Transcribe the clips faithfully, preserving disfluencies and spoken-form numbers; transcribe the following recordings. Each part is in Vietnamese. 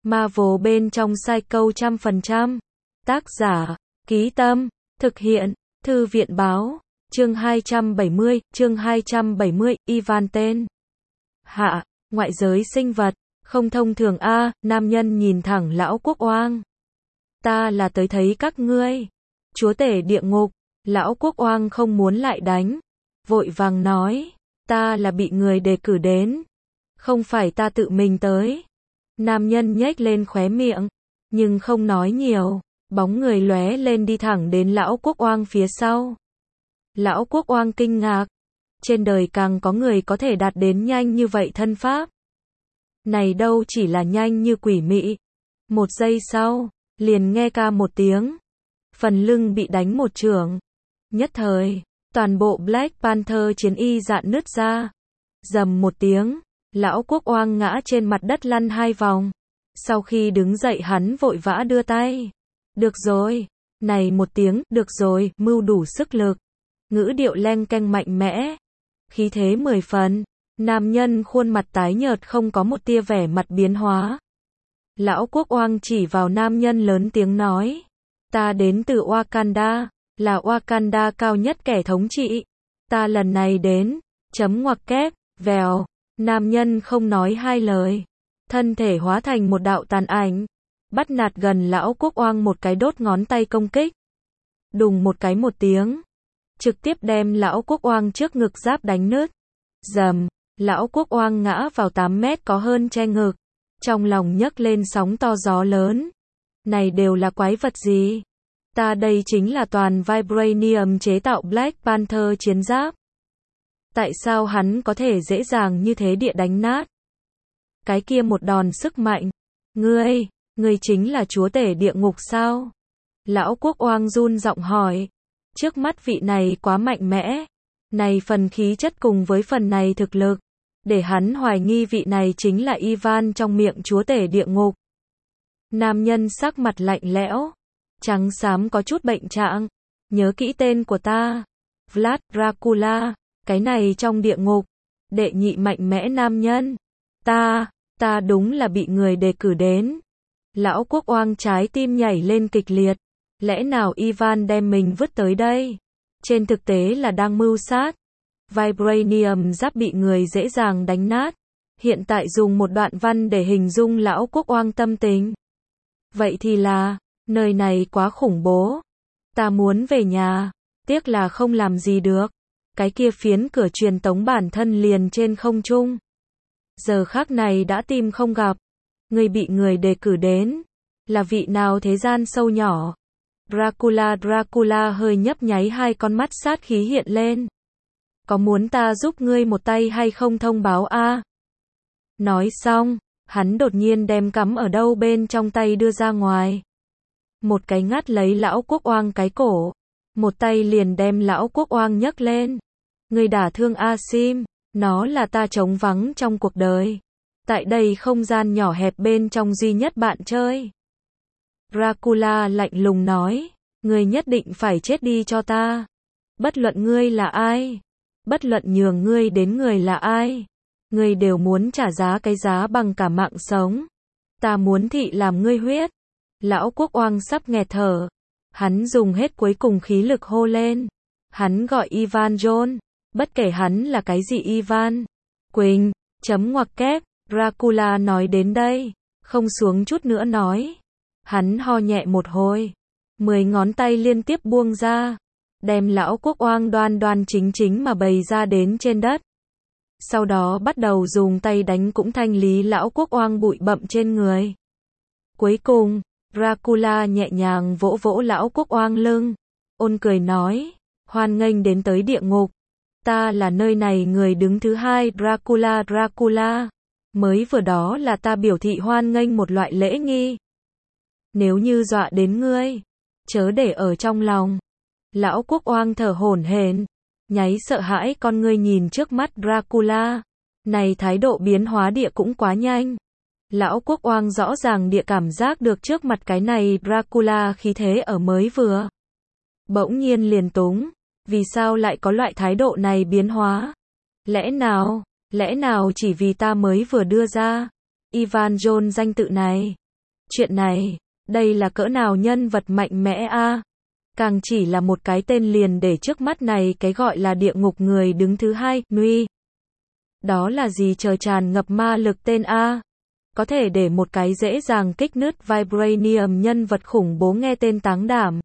Marvel bên trong Psycho trăm phần trăm. Tác giả, Ký Tâm, thực hiện, Thư viện Báo, chương hai trăm bảy mươi, chương hai trăm bảy mươi, Ivan tên. Hạ, ngoại giới sinh vật, không thông thường a, nam nhân nhìn thẳng lão quốc oang. Ta là tới thấy các ngươi. Chúa tể địa ngục, lão quốc oang không muốn lại đánh. Vội vàng nói, ta là bị người đề cử đến. Không phải ta tự mình tới. Nam nhân nhếch lên khóe miệng, nhưng không nói nhiều, bóng người lóe lên đi thẳng đến lão quốc oang phía sau. Lão quốc oang kinh ngạc, trên đời càng có người có thể đạt đến nhanh như vậy thân pháp. Này đâu chỉ là nhanh như quỷ mị. Một giây sau, liền nghe ca một tiếng, phần lưng bị đánh một chưởng. Nhất thời, toàn bộ Black Panther chiến y dạn nứt ra. Rầm một tiếng, lão quốc oang ngã trên mặt đất lăn hai vòng. Sau khi đứng dậy hắn vội vã đưa tay. Được rồi, này một tiếng, được rồi, mưu đủ sức lực. Ngữ điệu leng keng mạnh mẽ, khí thế mười phần. Nam nhân khuôn mặt tái nhợt không có một tia vẻ mặt biến hóa. Lão quốc oang chỉ vào nam nhân lớn tiếng nói, ta đến từ Wakanda, là Wakanda cao nhất kẻ thống trị. Ta lần này đến, chấm ngoặc kép, vèo, nam nhân không nói hai lời. Thân thể hóa thành một đạo tàn ảnh, bắt nạt gần lão quốc oang một cái đốt ngón tay công kích. Đùng một cái một tiếng, trực tiếp đem lão quốc oang trước ngực giáp đánh nứt. Dầm, lão quốc oang ngã vào tám mét có hơn che ngực. Trong lòng nhấc lên sóng to gió lớn. Này đều là quái vật gì? Ta đây chính là toàn Vibranium chế tạo Black Panther chiến giáp. Tại sao hắn có thể dễ dàng như thế địa đánh nát? Cái kia một đòn sức mạnh. Ngươi, ngươi chính là chúa tể địa ngục sao? Lão quốc oang run giọng hỏi. Trước mắt vị này quá mạnh mẽ. Này phần khí chất cùng với phần này thực lực, để hắn hoài nghi vị này chính là Ivan trong miệng chúa tể địa ngục. Nam nhân sắc mặt lạnh lẽo, trắng xám có chút bệnh trạng. Nhớ kỹ tên của ta, Vlad Dracula, cái này trong địa ngục, đệ nhị mạnh mẽ nam nhân. Ta, ta đúng là bị người đề cử đến. Lão quốc oang trái tim nhảy lên kịch liệt. Lẽ nào Ivan đem mình vứt tới đây? Trên thực tế là đang mưu sát. Vibranium giáp bị người dễ dàng đánh nát. Hiện tại dùng một đoạn văn để hình dung lão quốc oang tâm tình. Vậy thì là, nơi này quá khủng bố. Ta muốn về nhà, tiếc là không làm gì được. Cái kia phiến cửa truyền tống bản thân liền trên không trung. Giờ khắc này đã tìm không gặp. Người bị người đề cử đến, là vị nào thế gian sâu nhỏ? Dracula Dracula hơi nhấp nháy hai con mắt sát khí hiện lên. Có muốn ta giúp ngươi một tay hay không thông báo a? Nói xong, hắn đột nhiên đem cắm ở đâu bên trong tay đưa ra ngoài. Một cái ngắt lấy lão quốc oang cái cổ. Một tay liền đem lão quốc oang nhấc lên. Ngươi đả thương Asim, nó là ta trống vắng trong cuộc đời. Tại đây không gian nhỏ hẹp bên trong duy nhất bạn chơi. Dracula lạnh lùng nói, ngươi nhất định phải chết đi cho ta. Bất luận ngươi là ai, bất luận nhường ngươi đến người là ai, ngươi đều muốn trả giá cái giá bằng cả mạng sống. Ta muốn thị làm ngươi huyết. Lão quốc oang sắp nghẹt thở. Hắn dùng hết cuối cùng khí lực hô lên. Hắn gọi Ivan John. Bất kể hắn là cái gì Ivan. Quỳnh, chấm ngoặc kép, Dracula nói đến đây, không xuống chút nữa nói. Hắn ho nhẹ một hồi. Mười ngón tay liên tiếp buông ra. Đem lão quốc oang đoan đoan chính chính mà bày ra đến trên đất. Sau đó bắt đầu dùng tay đánh cũng thanh lý lão quốc oang bụi bặm trên người. Cuối cùng, Dracula nhẹ nhàng vỗ vỗ lão quốc oang lưng. Ôn cười nói, hoan nghênh đến tới địa ngục. Ta là nơi này người đứng thứ hai Dracula Dracula. Mới vừa đó là ta biểu thị hoan nghênh một loại lễ nghi. Nếu như dọa đến ngươi, chớ để ở trong lòng. Lão quốc oang thở hổn hển, nháy sợ hãi con ngươi nhìn trước mắt Dracula. Này thái độ biến hóa địa cũng quá nhanh. Lão quốc oang rõ ràng địa cảm giác được trước mặt cái này Dracula khí thế ở mới vừa. Bỗng nhiên liền túng, vì sao lại có loại thái độ này biến hóa? Lẽ nào, lẽ nào chỉ vì ta mới vừa đưa ra Ivan John danh tự này, Chuyện này, đây là cỡ nào nhân vật mạnh mẽ a? Càng chỉ là một cái tên liền để trước mắt này cái gọi là địa ngục người đứng thứ hai, Nguy. Đó là gì trời tràn ngập ma lực tên a? Có thể để một cái dễ dàng kích nứt Vibranium nhân vật khủng bố nghe tên táng đảm.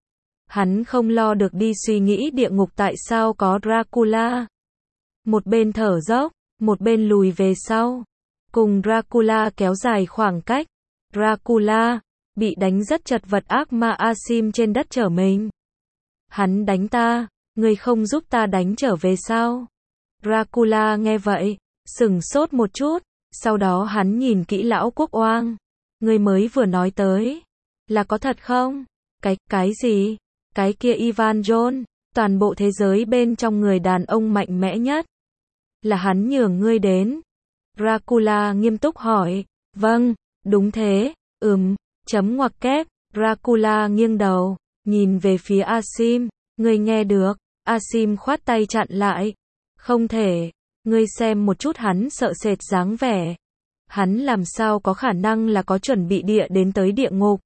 Hắn không lo được đi suy nghĩ địa ngục tại sao có Dracula. Một bên thở dốc, một bên lùi về sau. Cùng Dracula kéo dài khoảng cách. Dracula bị đánh rất chật vật ác ma Asim trên đất trở mình. Hắn đánh ta, ngươi không giúp ta đánh trở về sao? Dracula nghe vậy, sửng sốt một chút, sau đó hắn nhìn kỹ lão quốc oang. Ngươi mới vừa nói tới, là có thật không? Cái, cái gì? Cái kia Ivan John, toàn bộ thế giới bên trong người đàn ông mạnh mẽ nhất. Là hắn nhường ngươi đến. Dracula nghiêm túc hỏi, vâng, đúng thế, ừm, chấm ngoặc kép, Dracula nghiêng đầu, nhìn về phía Asim, ngươi nghe được, Asim khoát tay chặn lại, không thể, ngươi xem một chút hắn sợ sệt dáng vẻ, hắn làm sao có khả năng là có chuẩn bị địa đến tới địa ngục,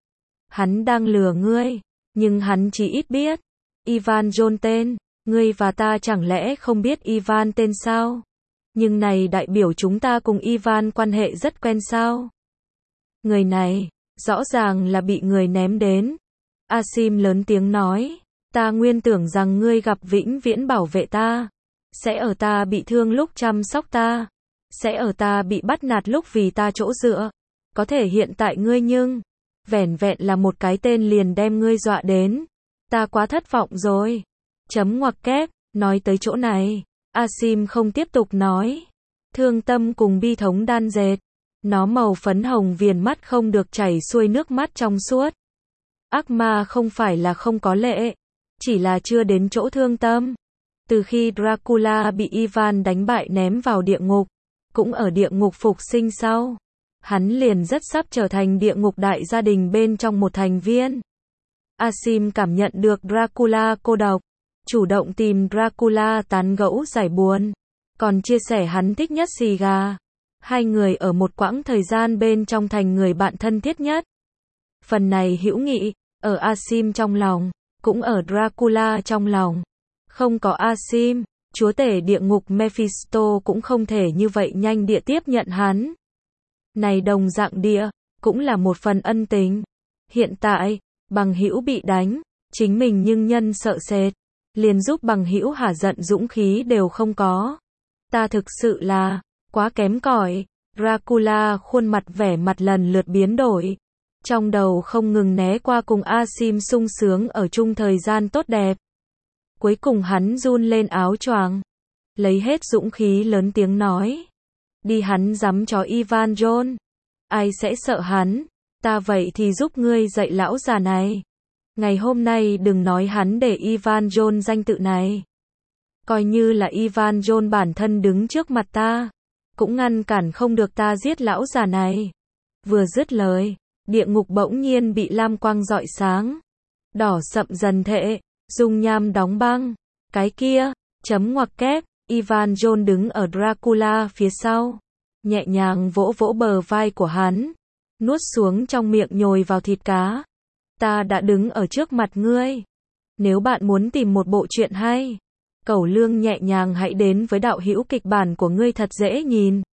hắn đang lừa ngươi, nhưng hắn chỉ ít biết, Ivan John tên, ngươi và ta chẳng lẽ không biết Ivan tên sao, nhưng này đại biểu chúng ta cùng Ivan quan hệ rất quen sao, người này, rõ ràng là bị người ném đến. Asim lớn tiếng nói, ta nguyên tưởng rằng ngươi gặp vĩnh viễn bảo vệ ta, sẽ ở ta bị thương lúc chăm sóc ta, sẽ ở ta bị bắt nạt lúc vì ta chỗ dựa, có thể hiện tại ngươi nhưng, vẻn vẹn là một cái tên liền đem ngươi dọa đến, ta quá thất vọng rồi. Chấm ngoặc kép, nói tới chỗ này, Asim không tiếp tục nói, thương tâm cùng bi thống đan dệt. Nó màu phấn hồng viền mắt không được chảy xuôi nước mắt trong suốt. Ác ma không phải là không có lệ, chỉ là chưa đến chỗ thương tâm. Từ khi Dracula bị Ivan đánh bại ném vào địa ngục, cũng ở địa ngục phục sinh sau, hắn liền rất sắp trở thành địa ngục đại gia đình bên trong một thành viên. Asim cảm nhận được Dracula cô độc, chủ động tìm Dracula tán gẫu giải buồn, còn chia sẻ hắn thích nhất xì gà. Hai người ở một quãng thời gian bên trong thành người bạn thân thiết nhất. Phần này hữu nghị, ở Asim trong lòng, cũng ở Dracula trong lòng. Không có Asim, chúa tể địa ngục Mephisto cũng không thể như vậy nhanh địa tiếp nhận hắn. Này đồng dạng địa, cũng là một phần ân tình. Hiện tại, bằng hữu bị đánh, chính mình nhưng nhân sợ sệt, liền giúp bằng hữu hả giận dũng khí đều không có. Ta thực sự là quá kém cỏi. Dracula khuôn mặt vẻ mặt lần lượt biến đổi. Trong đầu không ngừng né qua cùng Asim sung sướng ở chung thời gian tốt đẹp. Cuối cùng hắn run lên áo choàng, lấy hết dũng khí lớn tiếng nói. Đi hắn dám cho Ivan John. Ai sẽ sợ hắn? Ta vậy thì giúp ngươi dạy lão già này. Ngày hôm nay đừng nói hắn để Ivan John danh tự này. Coi như là Ivan John bản thân đứng trước mặt ta, cũng ngăn cản không được ta giết lão già này. Vừa dứt lời, địa ngục bỗng nhiên bị lam quang rọi sáng. Đỏ sậm dần thệ, dung nham đóng băng. Cái kia, chấm ngoặc kép, Ivan John đứng ở Dracula phía sau. Nhẹ nhàng vỗ vỗ bờ vai của hắn. Nuốt xuống trong miệng nhồi vào thịt cá. Ta đã đứng ở trước mặt ngươi. Nếu bạn muốn tìm một bộ truyện hay, Cẩu Lương nhẹ nhàng hãy đến với đạo hữu kịch bản của ngươi thật dễ nhìn.